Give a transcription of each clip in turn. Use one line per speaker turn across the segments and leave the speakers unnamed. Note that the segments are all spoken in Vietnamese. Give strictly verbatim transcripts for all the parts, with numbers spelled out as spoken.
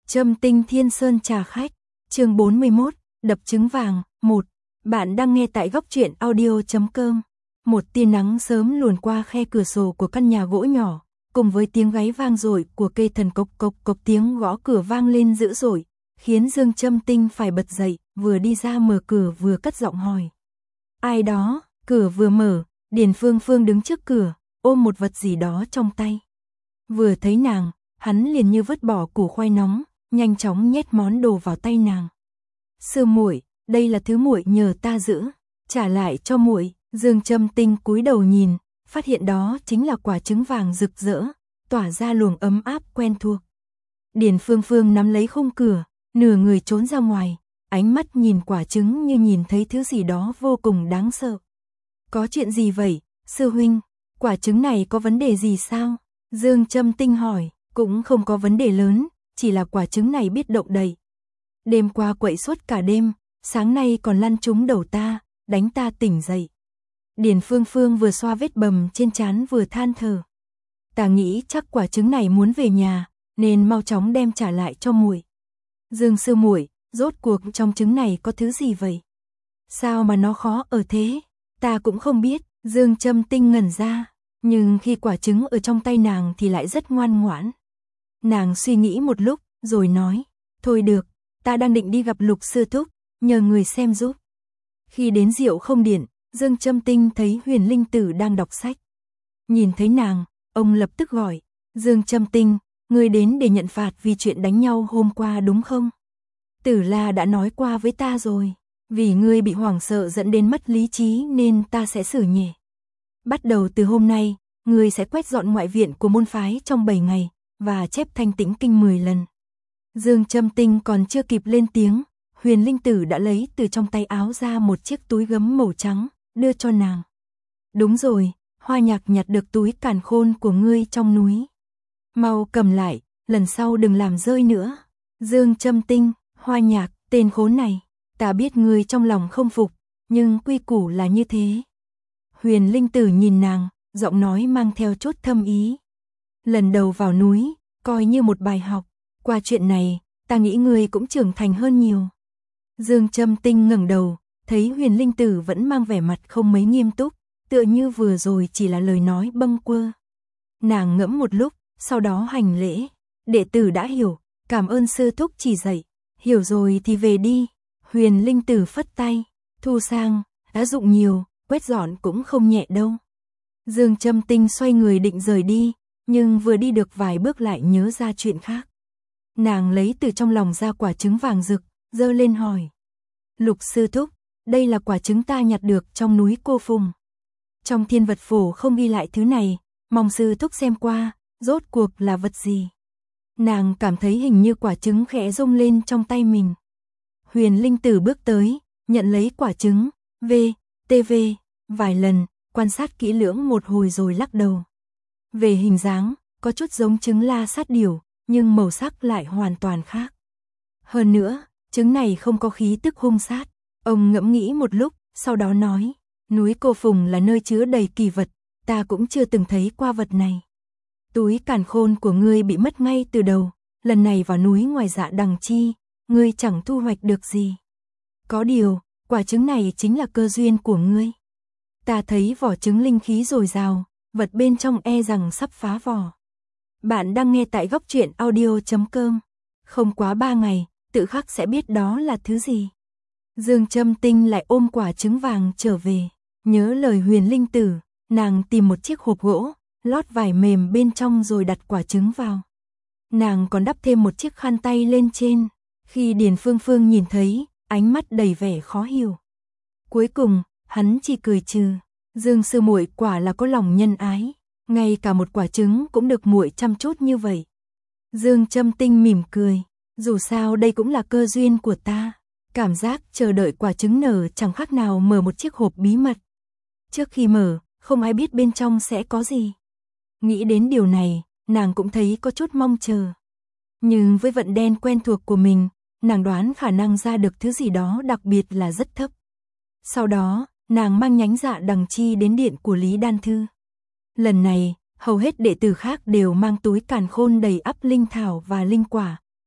Trâm Tinh Thiên Sơn trà khách, chương bốn mươi mốt, đập trứng vàng, một. Bạn đang nghe tại góc truyện audio chấm com. Một tia nắng sớm luồn qua khe cửa sổ của căn nhà gỗ nhỏ, cùng với tiếng gáy vang dội của cây thần cộc cộc cộc, tiếng gõ cửa vang lên dữ dội, khiến Dương Trâm Tinh phải bật dậy, vừa đi ra mở cửa vừa cất giọng hỏi. Ai đó? Cửa vừa mở, Điền Phương Phương đứng trước cửa, ôm một vật gì đó trong tay. Vừa thấy nàng, hắn liền như vứt bỏ củ khoai nóng, nhanh chóng nhét món đồ vào tay nàng. Sư muội, đây là thứ muội nhờ ta giữ, trả lại cho muội. Dương Trâm Tinh cúi đầu nhìn, phát hiện đó chính là quả trứng vàng rực rỡ, tỏa ra luồng ấm áp quen thuộc. Điền Phương Phương nắm lấy khung cửa, nửa người trốn ra ngoài, ánh mắt nhìn quả trứng như nhìn thấy thứ gì đó vô cùng đáng sợ. Có chuyện gì vậy, sư huynh? Quả trứng này có vấn đề gì sao? Dương Trâm Tinh hỏi. Cũng không có vấn đề lớn, chỉ là quả trứng này biết động đậy. Đêm qua quậy suốt cả đêm, sáng nay còn lăn trúng đầu ta, đánh ta tỉnh dậy. Điền Phương Phương vừa xoa vết bầm trên trán vừa than thở. Ta nghĩ chắc quả trứng này muốn về nhà, nên mau chóng đem trả lại cho muội. Dương sư muội, rốt cuộc trong trứng này có thứ gì vậy? Sao mà nó khó ở thế? Ta cũng không biết. Dương Trâm Tinh ngẩn ra, nhưng khi quả trứng ở trong tay nàng thì lại rất ngoan ngoãn. Nàng suy nghĩ một lúc, rồi nói, thôi được, ta đang định đi gặp Lục sư thúc, nhờ người xem giúp. Khi đến Diệu Không Điện, Dương Trâm Tinh thấy Huyền Linh Tử đang đọc sách. Nhìn thấy nàng, ông lập tức gọi, Dương Trâm Tinh, ngươi đến để nhận phạt vì chuyện đánh nhau hôm qua đúng không? Tử La đã nói qua với ta rồi, vì ngươi bị hoảng sợ dẫn đến mất lý trí nên ta sẽ xử nhẹ. Bắt đầu từ hôm nay, ngươi sẽ quét dọn ngoại viện của môn phái trong bảy ngày. Và chép Thanh Tĩnh Kinh mười lần. Dương Trâm Tinh còn chưa kịp lên tiếng, Huyền Linh Tử đã lấy từ trong tay áo ra một chiếc túi gấm màu trắng, đưa cho nàng. Đúng rồi, Hoa Nhạc nhặt được túi càn khôn của ngươi trong núi. Mau cầm lại, lần sau đừng làm rơi nữa. Dương Trâm Tinh, Hoa Nhạc, tên khốn này, ta biết ngươi trong lòng không phục, nhưng quy củ là như thế. Huyền Linh Tử nhìn nàng, giọng nói mang theo chút thâm ý. Lần đầu vào núi, coi như một bài học, qua chuyện này, ta nghĩ ngươi cũng trưởng thành hơn nhiều. Dương Trâm Tinh ngẩng đầu, thấy Huyền Linh Tử vẫn mang vẻ mặt không mấy nghiêm túc, tựa như vừa rồi chỉ là lời nói bâng quơ. Nàng ngẫm một lúc, sau đó hành lễ, đệ tử đã hiểu, cảm ơn sư thúc chỉ dạy, hiểu rồi thì về đi. Huyền Linh Tử phất tay, thu sang, đã dụng nhiều, quét dọn cũng không nhẹ đâu. Dương Trâm Tinh xoay người định rời đi, nhưng vừa đi được vài bước lại nhớ ra chuyện khác. Nàng lấy từ trong lòng ra quả trứng vàng rực, giơ lên hỏi. Lục sư thúc, đây là quả trứng ta nhặt được trong núi Cô Phùng. Trong thiên vật phổ không ghi lại thứ này, mong sư thúc xem qua, rốt cuộc là vật gì. Nàng cảm thấy hình như quả trứng khẽ rung lên trong tay mình. Huyền Linh Tử bước tới, nhận lấy quả trứng, v, tv, vài lần, quan sát kỹ lưỡng một hồi rồi lắc đầu. Về hình dáng, có chút giống trứng la sát điểu, nhưng màu sắc lại hoàn toàn khác. Hơn nữa, trứng này không có khí tức hung sát. Ông ngẫm nghĩ một lúc, sau đó nói, núi Cô Phùng là nơi chứa đầy kỳ vật, ta cũng chưa từng thấy qua vật này. Túi càn khôn của ngươi bị mất ngay từ đầu, lần này vào núi ngoài Dạ Đằng Chi, ngươi chẳng thu hoạch được gì. Có điều, quả trứng này chính là cơ duyên của ngươi. Ta thấy vỏ trứng linh khí dồi dào, vật bên trong e rằng sắp phá vỏ. Bạn đang nghe tại góc truyện audio chấm com. Không quá ba ngày, tự khắc sẽ biết đó là thứ gì. Dương Trâm Tinh lại ôm quả trứng vàng trở về. Nhớ lời Huyền Linh Tử, nàng tìm một chiếc hộp gỗ, lót vải mềm bên trong rồi đặt quả trứng vào. Nàng còn đắp thêm một chiếc khăn tay lên trên. Khi Điền Phương Phương nhìn thấy, ánh mắt đầy vẻ khó hiểu. Cuối cùng, hắn chỉ cười trừ. Dương sư muội quả là có lòng nhân ái, ngay cả một quả trứng cũng được muội chăm chút như vậy. Dương Trâm Tinh mỉm cười, dù sao đây cũng là cơ duyên của ta, cảm giác chờ đợi quả trứng nở chẳng khác nào mở một chiếc hộp bí mật. Trước khi mở, không ai biết bên trong sẽ có gì. Nghĩ đến điều này, nàng cũng thấy có chút mong chờ. Nhưng với vận đen quen thuộc của mình, nàng đoán khả năng ra được thứ gì đó đặc biệt là rất thấp. Sau đó, nàng mang nhánh Dạ Đằng Chi đến điện của Lý Đan Thư. Lần này, hầu hết đệ tử khác đều mang túi càn khôn đầy ắp linh thảo và linh quả,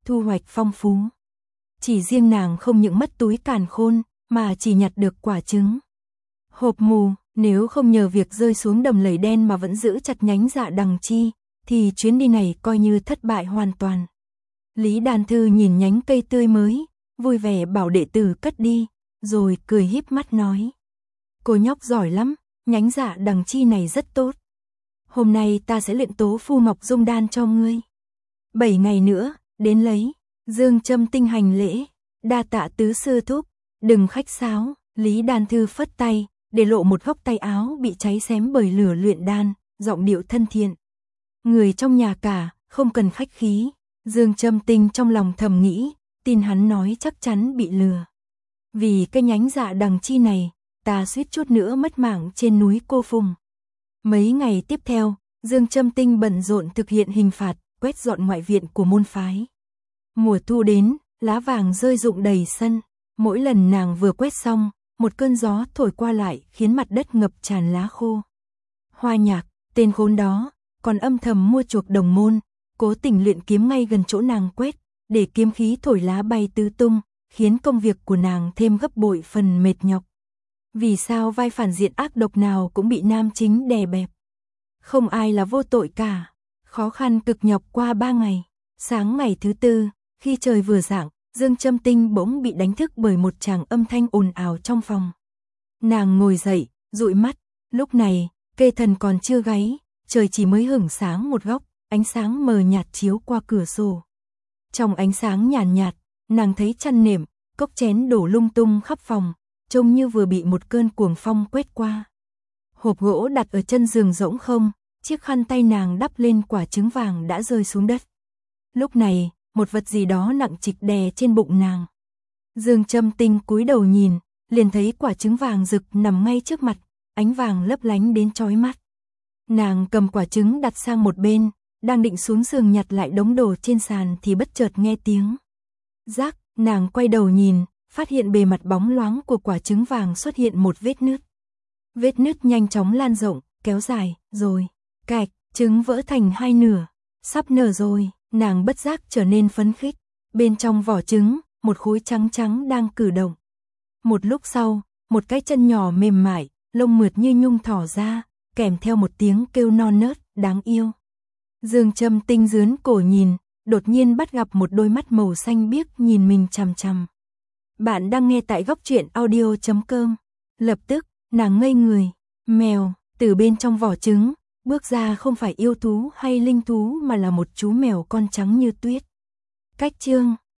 thu hoạch phong phú. Chỉ riêng nàng không những mất túi càn khôn, mà chỉ nhặt được quả trứng hộp mù, nếu không nhờ việc rơi xuống đầm lầy đen mà vẫn giữ chặt nhánh dạ đằng chi, thì chuyến đi này coi như thất bại hoàn toàn. Lý Đan Thư nhìn nhánh cây tươi mới, vui vẻ bảo đệ tử cất đi, rồi cười híp mắt nói. Cô nhóc giỏi lắm, nhánh dạ đằng chi này rất tốt. Hôm nay ta sẽ luyện tố phu mọc dung đan cho ngươi. Bảy ngày nữa, đến lấy. Dương Châm Tinh hành lễ, đa tạ tứ sư thúc, đừng khách sáo. Lý Đan Thư phất tay, để lộ một góc tay áo bị cháy xém bởi lửa luyện đan, giọng điệu thân thiện. Người trong nhà cả, không cần khách khí. Dương Châm Tinh trong lòng thầm nghĩ, tin hắn nói chắc chắn bị lừa. Vì cái nhánh dạ đằng chi này, ta suýt chút nữa mất mạng trên núi Cô Phùng. Mấy ngày tiếp theo, Dương Châm Tinh bận rộn thực hiện hình phạt, quét dọn ngoại viện của môn phái. Mùa thu đến, lá vàng rơi rụng đầy sân. Mỗi lần nàng vừa quét xong, một cơn gió thổi qua lại khiến mặt đất ngập tràn lá khô. Hoa Nhạc, tên khốn đó, còn âm thầm mua chuộc đồng môn, cố tình luyện kiếm ngay gần chỗ nàng quét, để kiếm khí thổi lá bay tứ tung, khiến công việc của nàng thêm gấp bội phần mệt nhọc. Vì sao vai phản diện ác độc nào cũng bị nam chính đè bẹp? Không ai là vô tội cả. Khó khăn cực nhọc qua ba ngày. Sáng ngày thứ tư, khi trời vừa rạng, Dương Châm Tinh bỗng bị đánh thức bởi một tràng âm thanh ồn ào trong phòng. Nàng ngồi dậy, dụi mắt, lúc này, kê thần còn chưa gáy, trời chỉ mới hửng sáng một góc, ánh sáng mờ nhạt chiếu qua cửa sổ. Trong ánh sáng nhàn nhạt, nhạt, nàng thấy chăn nệm, cốc chén đổ lung tung khắp phòng, trông như vừa bị một cơn cuồng phong quét qua. Hộp gỗ đặt ở chân giường rỗng không, chiếc khăn tay nàng đắp lên quả trứng vàng đã rơi xuống đất. Lúc này, một vật gì đó nặng trịch đè trên bụng nàng. Dương Châm Tinh cúi đầu nhìn, liền thấy quả trứng vàng rực nằm ngay trước mặt, ánh vàng lấp lánh đến chói mắt. Nàng cầm quả trứng đặt sang một bên, đang định xuống giường nhặt lại đống đồ trên sàn thì bất chợt nghe tiếng. Rắc, nàng quay đầu nhìn, phát hiện bề mặt bóng loáng của quả trứng vàng xuất hiện một vết nứt. Vết nứt nhanh chóng lan rộng, kéo dài, rồi, cạch, trứng vỡ thành hai nửa, sắp nở rồi, nàng bất giác trở nên phấn khích. Bên trong vỏ trứng, một khối trắng trắng đang cử động. Một lúc sau, một cái chân nhỏ mềm mại, lông mượt như nhung thỏ ra, kèm theo một tiếng kêu non nớt, đáng yêu. Dương Châm Tinh dướn cổ nhìn, đột nhiên bắt gặp một đôi mắt màu xanh biếc nhìn mình chằm chằm. Bạn đang nghe tại góc truyện audio chấm com. Lập tức, nàng ngây người, mèo, từ bên trong vỏ trứng, bước ra không phải yêu thú hay linh thú mà là một chú mèo con trắng như tuyết. Cách chương